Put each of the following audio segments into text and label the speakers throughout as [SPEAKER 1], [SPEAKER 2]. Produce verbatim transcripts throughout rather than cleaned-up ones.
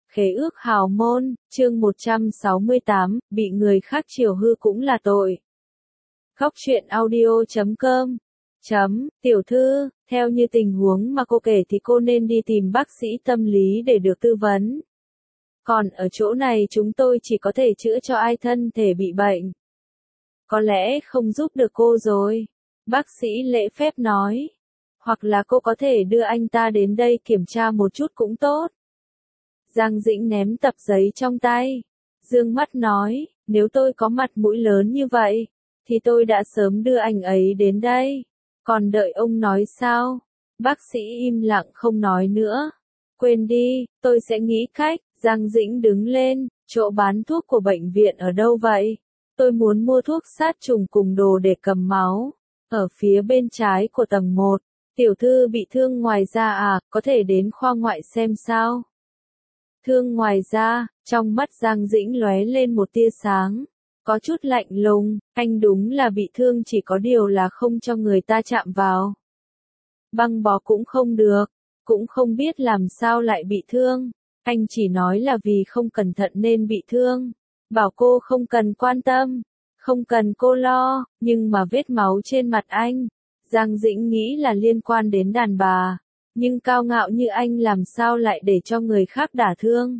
[SPEAKER 1] Khế ước hào môn, chương một trăm sáu mươi tám, bị người khác chiều hư cũng là tội. Góc truyện audio chấm com chấm, tiểu thư, theo như tình huống mà cô kể thì cô nên đi tìm bác sĩ tâm lý để được tư vấn. Còn ở chỗ này chúng tôi chỉ có thể chữa cho ai thân thể bị bệnh. Có lẽ không giúp được cô rồi. Bác sĩ lễ phép nói. Hoặc là cô có thể đưa anh ta đến đây kiểm tra một chút cũng tốt. Giang Dĩnh ném tập giấy trong tay. Dương mắt nói, nếu tôi có mặt mũi lớn như vậy, thì tôi đã sớm đưa anh ấy đến đây. Còn đợi ông nói sao? Bác sĩ im lặng không nói nữa. Quên đi, tôi sẽ nghĩ cách. Giang Dĩnh đứng lên, chỗ bán thuốc của bệnh viện ở đâu vậy? Tôi muốn mua thuốc sát trùng cùng đồ để cầm máu. Ở phía bên trái của tầng một, tiểu thư bị thương ngoài da à, có thể đến khoa ngoại xem sao? Thương ngoài da, trong mắt Giang Dĩnh lóe lên một tia sáng. Có chút lạnh lùng, anh đúng là bị thương chỉ có điều là không cho người ta chạm vào. Băng bó cũng không được, cũng không biết làm sao lại bị thương. Anh chỉ nói là vì không cẩn thận nên bị thương. Bảo cô không cần quan tâm, không cần cô lo, nhưng mà vết máu trên mặt anh, Giang Dĩnh nghĩ là liên quan đến đàn bà. Nhưng cao ngạo như anh làm sao lại để cho người khác đả thương.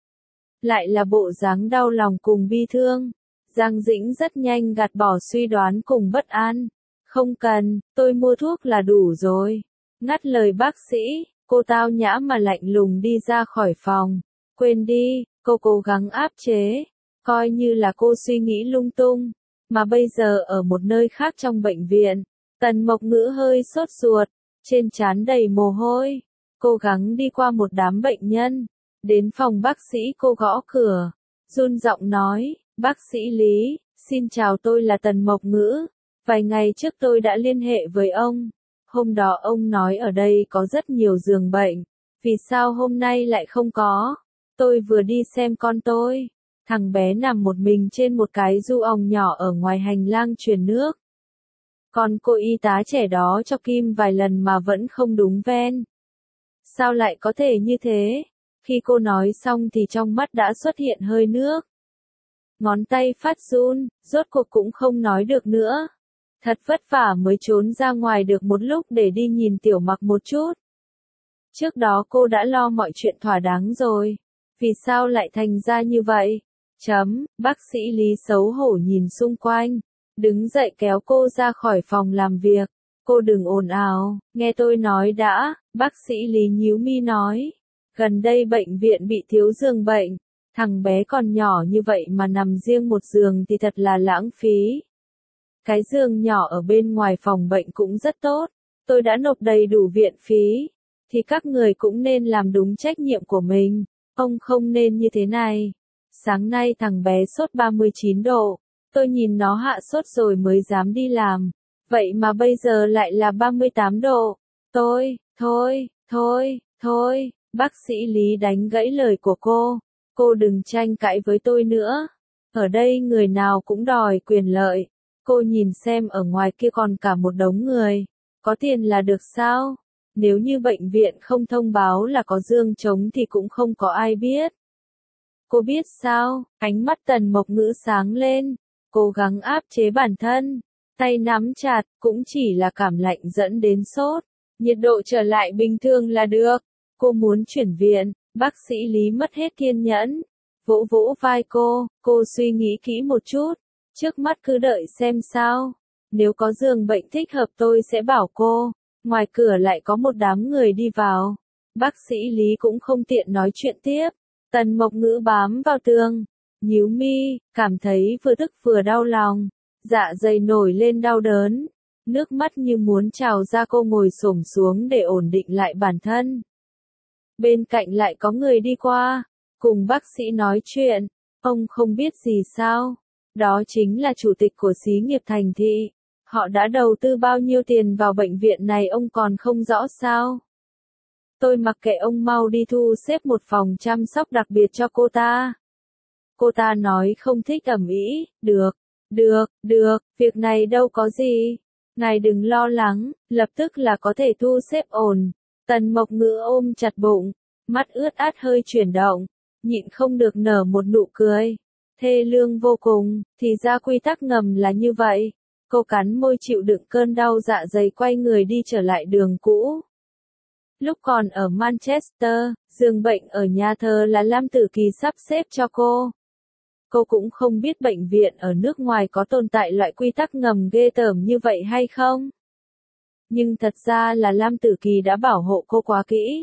[SPEAKER 1] Lại là bộ dáng đau lòng cùng bi thương. Giang Dĩnh rất nhanh gạt bỏ suy đoán cùng bất an. Không cần, tôi mua thuốc là đủ rồi. Ngắt lời bác sĩ, cô tao nhã mà lạnh lùng đi ra khỏi phòng. Quên đi, cô cố gắng áp chế. Coi như là cô suy nghĩ lung tung. Mà bây giờ ở một nơi khác trong bệnh viện. Tần Mộc Ngữ hơi sốt ruột. Trên trán đầy mồ hôi, cố gắng đi qua một đám bệnh nhân, đến phòng bác sĩ cô gõ cửa, run giọng nói, bác sĩ Lý, xin chào tôi là Tần Mộc Ngữ, vài ngày trước tôi đã liên hệ với ông, hôm đó ông nói ở đây có rất nhiều giường bệnh, vì sao hôm nay lại không có, tôi vừa đi xem con tôi, thằng bé nằm một mình trên một cái du ong nhỏ ở ngoài hành lang truyền nước. Còn cô y tá trẻ đó cho kim vài lần mà vẫn không đúng ven. Sao lại có thể như thế? Khi cô nói xong thì trong mắt đã xuất hiện hơi nước. Ngón tay phát run, rốt cuộc cũng không nói được nữa. Thật vất vả mới trốn ra ngoài được một lúc để đi nhìn Tiểu Mặc một chút. Trước đó cô đã lo mọi chuyện thỏa đáng rồi. Vì sao lại thành ra như vậy? Chấm, bác sĩ Lý xấu hổ nhìn xung quanh. Đứng dậy kéo cô ra khỏi phòng làm việc. Cô đừng ồn ào, nghe tôi nói đã, bác sĩ Lý nhíu mi nói. Gần đây bệnh viện bị thiếu giường bệnh. Thằng bé còn nhỏ như vậy mà nằm riêng một giường thì thật là lãng phí. Cái giường nhỏ ở bên ngoài phòng bệnh cũng rất tốt. Tôi đã nộp đầy đủ viện phí. Thì các người cũng nên làm đúng trách nhiệm của mình. Ông không nên như thế này. Sáng nay thằng bé sốt ba mươi chín độ. Tôi nhìn nó hạ sốt rồi mới dám đi làm. Vậy mà bây giờ lại là ba mươi tám độ. Tôi, thôi, thôi, thôi, bác sĩ Lý đánh gãy lời của cô. Cô đừng tranh cãi với tôi nữa. Ở đây người nào cũng đòi quyền lợi. Cô nhìn xem ở ngoài kia còn cả một đống người. Có tiền là được sao? Nếu như bệnh viện không thông báo là có giường trống thì cũng không có ai biết. Cô biết sao? Ánh mắt Tần Mộc Ngữ sáng lên. Cố gắng áp chế bản thân, tay nắm chặt, cũng chỉ là cảm lạnh dẫn đến sốt, nhiệt độ trở lại bình thường là được. Cô muốn chuyển viện, bác sĩ Lý mất hết kiên nhẫn, vỗ vỗ vai cô, cô suy nghĩ kỹ một chút, trước mắt cứ đợi xem sao, nếu có giường bệnh thích hợp tôi sẽ bảo cô. Ngoài cửa lại có một đám người đi vào, bác sĩ Lý cũng không tiện nói chuyện tiếp, Tần Mộc Ngữ bám vào tường. Nhíu mi, cảm thấy vừa tức vừa đau lòng, dạ dày nổi lên đau đớn, nước mắt như muốn trào ra. Cô ngồi xổm xuống để ổn định lại bản thân. Bên cạnh lại có người đi qua, cùng bác sĩ nói chuyện, ông không biết gì sao, đó chính là chủ tịch của xí nghiệp thành thị, họ đã đầu tư bao nhiêu tiền vào bệnh viện này ông còn không rõ sao. Tôi mặc kệ ông, mau đi thu xếp một phòng chăm sóc đặc biệt cho cô ta. Cô ta nói không thích ầm ĩ, được, được, được, việc này đâu có gì. Ngài đừng lo lắng, lập tức là có thể thu xếp ổn. Tần Mộc Ngữ ôm chặt bụng, mắt ướt át hơi chuyển động, nhịn không được nở một nụ cười. Thê lương vô cùng, thì ra quy tắc ngầm là như vậy. Cô cắn môi chịu đựng cơn đau dạ dày quay người đi trở lại đường cũ. Lúc còn ở Manchester, giường bệnh ở nhà thờ là Lam Tử Kỳ sắp xếp cho cô. Cô cũng không biết bệnh viện ở nước ngoài có tồn tại loại quy tắc ngầm ghê tởm như vậy hay không. Nhưng thật ra là Lam Tử Kỳ đã bảo hộ cô quá kỹ.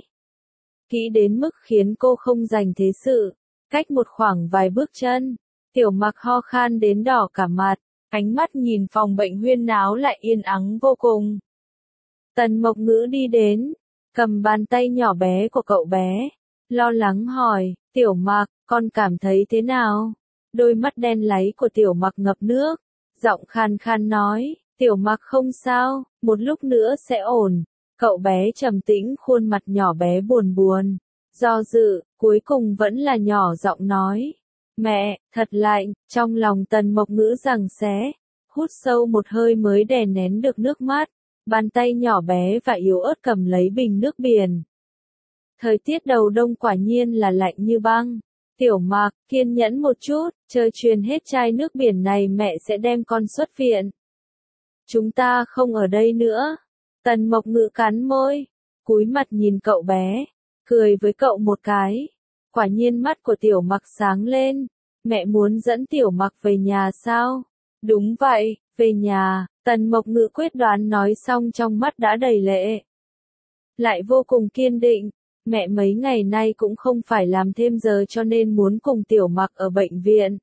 [SPEAKER 1] Kỹ đến mức khiến cô không dành thế sự. Cách một khoảng vài bước chân, Tiểu Mặc ho khan đến đỏ cả mặt, ánh mắt nhìn phòng bệnh huyên náo lại yên ắng vô cùng. Tần Mộc Ngữ đi đến, cầm bàn tay nhỏ bé của cậu bé, lo lắng hỏi, Tiểu Mặc, con cảm thấy thế nào? Đôi mắt đen láy của Tiểu Mặc ngập nước, giọng khan khan nói, Tiểu Mặc không sao, một lúc nữa sẽ ổn. Cậu bé trầm tĩnh khuôn mặt nhỏ bé buồn buồn, do dự, cuối cùng vẫn là nhỏ giọng nói. Mẹ, thật lạnh, trong lòng Tần Mộc Ngữ giằng xé, hút sâu một hơi mới đè nén được nước mắt, bàn tay nhỏ bé và yếu ớt cầm lấy bình nước biển. Thời tiết đầu đông quả nhiên là lạnh như băng. Tiểu Mặc, kiên nhẫn một chút, chờ truyền hết chai nước biển này mẹ sẽ đem con xuất viện. Chúng ta không ở đây nữa. Tần Mộc Ngữ cắn môi, cúi mặt nhìn cậu bé, cười với cậu một cái. Quả nhiên mắt của Tiểu Mặc sáng lên. Mẹ muốn dẫn Tiểu Mặc về nhà sao? Đúng vậy, về nhà. Tần Mộc Ngữ quyết đoán nói xong trong mắt đã đầy lệ. Lại vô cùng kiên định. Mẹ mấy ngày nay cũng không phải làm thêm giờ cho nên muốn cùng Tiểu Mặc ở bệnh viện.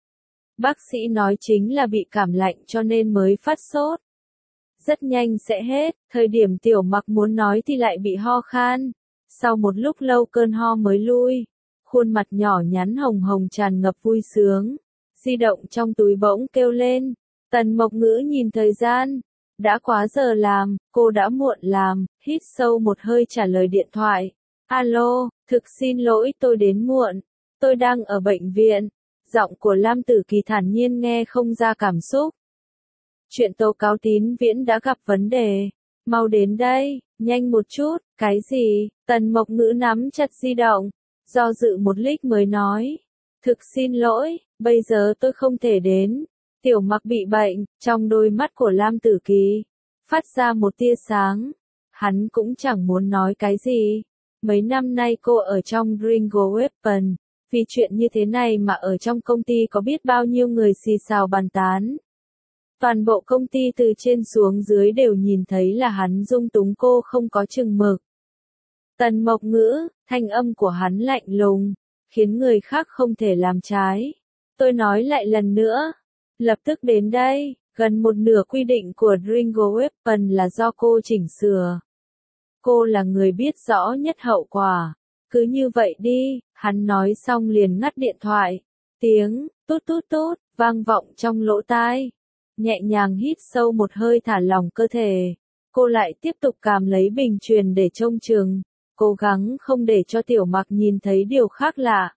[SPEAKER 1] Bác sĩ nói chính là bị cảm lạnh cho nên mới phát sốt. Rất nhanh sẽ hết, thời điểm Tiểu Mặc muốn nói thì lại bị ho khan. Sau một lúc lâu cơn ho mới lui. Khuôn mặt nhỏ nhắn hồng hồng tràn ngập vui sướng. Di động trong túi bỗng kêu lên. Tần Mộc Ngữ nhìn thời gian. Đã quá giờ làm, cô đã muộn làm, hít sâu một hơi trả lời điện thoại. Alo, thực xin lỗi tôi đến muộn. Tôi đang ở bệnh viện. Giọng của Lam Tử Kỳ thản nhiên nghe không ra cảm xúc. Chuyện tố cáo Tín Viễn đã gặp vấn đề. Mau đến đây, nhanh một chút, cái gì? Tần Mộc Ngữ nắm chặt di động. Do dự một lít mới nói. Thực xin lỗi, bây giờ tôi không thể đến. Tiểu Mặc bị bệnh, trong đôi mắt của Lam Tử Kỳ phát ra một tia sáng. Hắn cũng chẳng muốn nói cái gì. Mấy năm nay cô ở trong Ringo Weapon. Vì chuyện như thế này mà ở trong công ty có biết bao nhiêu người xì xào bàn tán. Toàn bộ công ty từ trên xuống dưới đều nhìn thấy là hắn dung túng cô không có chừng mực. Tần Mộc Ngữ, thanh âm của hắn lạnh lùng, khiến người khác không thể làm trái. Tôi nói lại lần nữa, lập tức đến đây, gần một nửa quy định của Ringo Weapon là do cô chỉnh sửa. Cô là người biết rõ nhất hậu quả. Cứ như vậy đi, hắn nói xong liền ngắt điện thoại. Tiếng, tút tút tút, vang vọng trong lỗ tai. Nhẹ nhàng hít sâu một hơi thả lỏng cơ thể. Cô lại tiếp tục cầm lấy bình truyền để trông chừng. Cố gắng không để cho Tiểu Mặc nhìn thấy điều khác lạ.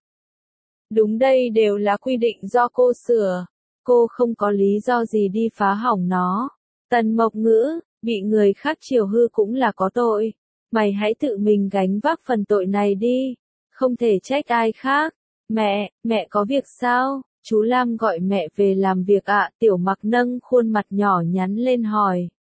[SPEAKER 1] Đúng đây đều là quy định do cô sửa. Cô không có lý do gì đi phá hỏng nó. Tần Mộc Ngữ, bị người khác chiều hư cũng là có tội. Mày hãy tự mình gánh vác phần tội này đi. Không thể trách ai khác. Mẹ, mẹ có việc sao? Chú Lam gọi mẹ về làm việc ạ. À? Tiểu Mặc nâng khuôn mặt nhỏ nhắn lên hỏi.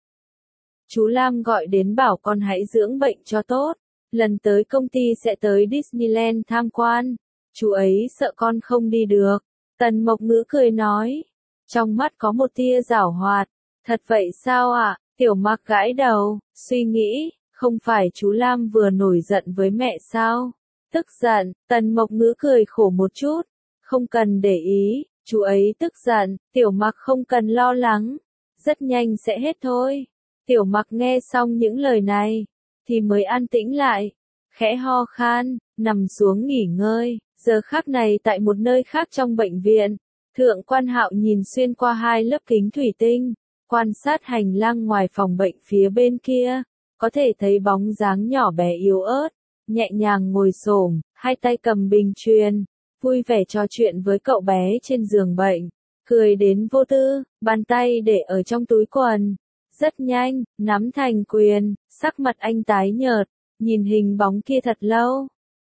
[SPEAKER 1] Chú Lam gọi đến bảo con hãy dưỡng bệnh cho tốt. Lần tới công ty sẽ tới Disneyland tham quan. Chú ấy sợ con không đi được. Tần Mộc Ngữ cười nói. Trong mắt có một tia giảo hoạt. Thật vậy sao ạ? À? Tiểu Mặc gãi đầu, suy nghĩ. Không phải chú Lam vừa nổi giận với mẹ sao? Tức giận, Tần Mộc Ngữ cười khổ một chút. Không cần để ý, chú ấy tức giận, Tiểu Mặc không cần lo lắng. Rất nhanh sẽ hết thôi. Tiểu Mặc nghe xong những lời này, thì mới an tĩnh lại. Khẽ ho khan, nằm xuống nghỉ ngơi. Giờ khắc này tại một nơi khác trong bệnh viện, Thượng Quan Hạo nhìn xuyên qua hai lớp kính thủy tinh, quan sát hành lang ngoài phòng bệnh phía bên kia. Có thể thấy bóng dáng nhỏ bé yếu ớt, nhẹ nhàng ngồi xổm, hai tay cầm bình truyền, vui vẻ trò chuyện với cậu bé trên giường bệnh, cười đến vô tư, bàn tay để ở trong túi quần. Rất nhanh, nắm thành quyền, sắc mặt anh tái nhợt, nhìn hình bóng kia thật lâu.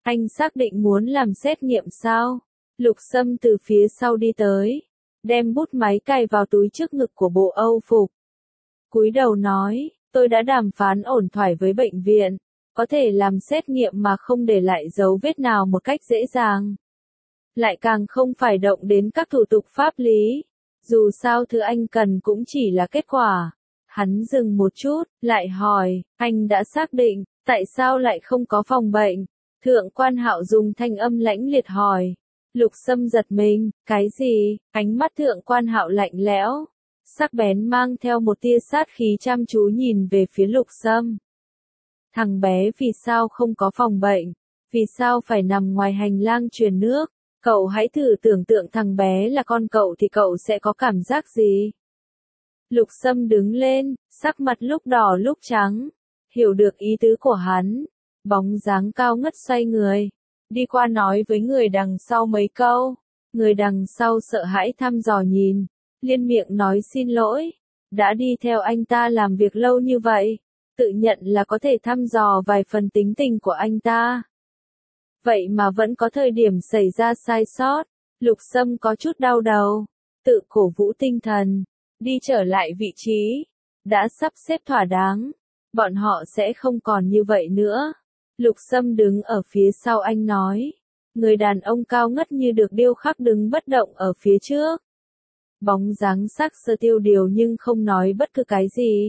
[SPEAKER 1] Anh xác định muốn làm xét nghiệm sao? Lục Sâm từ phía sau đi tới, đem bút máy cài vào túi trước ngực của bộ Âu phục. Cúi đầu nói, tôi đã đàm phán ổn thỏa với bệnh viện, có thể làm xét nghiệm mà không để lại dấu vết nào một cách dễ dàng. Lại càng không phải động đến các thủ tục pháp lý. Dù sao thứ anh cần cũng chỉ là kết quả. Hắn dừng một chút, lại hỏi, anh đã xác định, tại sao lại không có phòng bệnh? Thượng quan Hạo dùng thanh âm lãnh liệt hỏi. Lục Sâm giật mình, cái gì? Ánh mắt thượng quan Hạo lạnh lẽo, sắc bén mang theo một tia sát khí chăm chú nhìn về phía Lục Sâm. Thằng bé vì sao không có phòng bệnh? Vì sao phải nằm ngoài hành lang truyền nước? Cậu hãy thử tưởng tượng thằng bé là con cậu thì cậu sẽ có cảm giác gì? Lục Sâm đứng lên, sắc mặt lúc đỏ lúc trắng. Hiểu được ý tứ của hắn. Bóng dáng cao ngất xoay người. Đi qua nói với người đằng sau mấy câu. Người đằng sau sợ hãi thăm dò nhìn. Liên miệng nói xin lỗi. Đã đi theo anh ta làm việc lâu như vậy. Tự nhận là có thể thăm dò vài phần tính tình của anh ta. Vậy mà vẫn có thời điểm xảy ra sai sót. Lục Sâm có chút đau đầu. Tự cổ vũ tinh thần. Đi trở lại vị trí. Đã sắp xếp thỏa đáng. Bọn họ sẽ không còn như vậy nữa. Lục Sâm đứng ở phía sau anh nói. Người đàn ông cao ngất như được điêu khắc đứng bất động ở phía trước. Bóng dáng sắc sơ tiêu điều nhưng không nói bất cứ cái gì.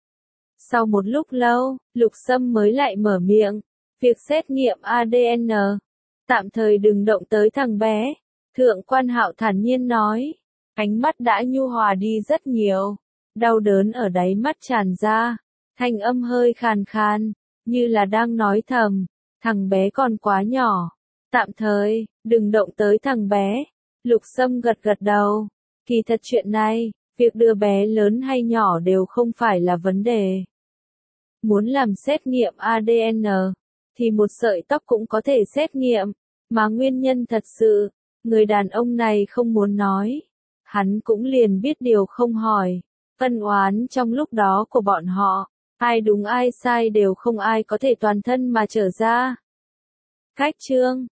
[SPEAKER 1] Sau một lúc lâu, Lục Sâm mới lại mở miệng. Việc xét nghiệm a đê en. Tạm thời đừng động tới thằng bé. Thượng quan Hạo thản nhiên nói. Ánh mắt đã nhu hòa đi rất nhiều. Đau đớn ở đáy mắt tràn ra. Thanh âm hơi khàn khàn. Như là đang nói thầm. Thằng bé còn quá nhỏ. Tạm thời, đừng động tới thằng bé. Lục Sâm gật gật đầu. Kỳ thật chuyện này, việc đưa bé lớn hay nhỏ đều không phải là vấn đề. Muốn làm xét nghiệm a đê en, thì một sợi tóc cũng có thể xét nghiệm. Mà nguyên nhân thật sự, người đàn ông này không muốn nói. Hắn cũng liền biết điều không hỏi. Ân oán trong lúc đó của bọn họ, ai đúng ai sai đều không ai có thể toàn thân mà trở ra. Cách chương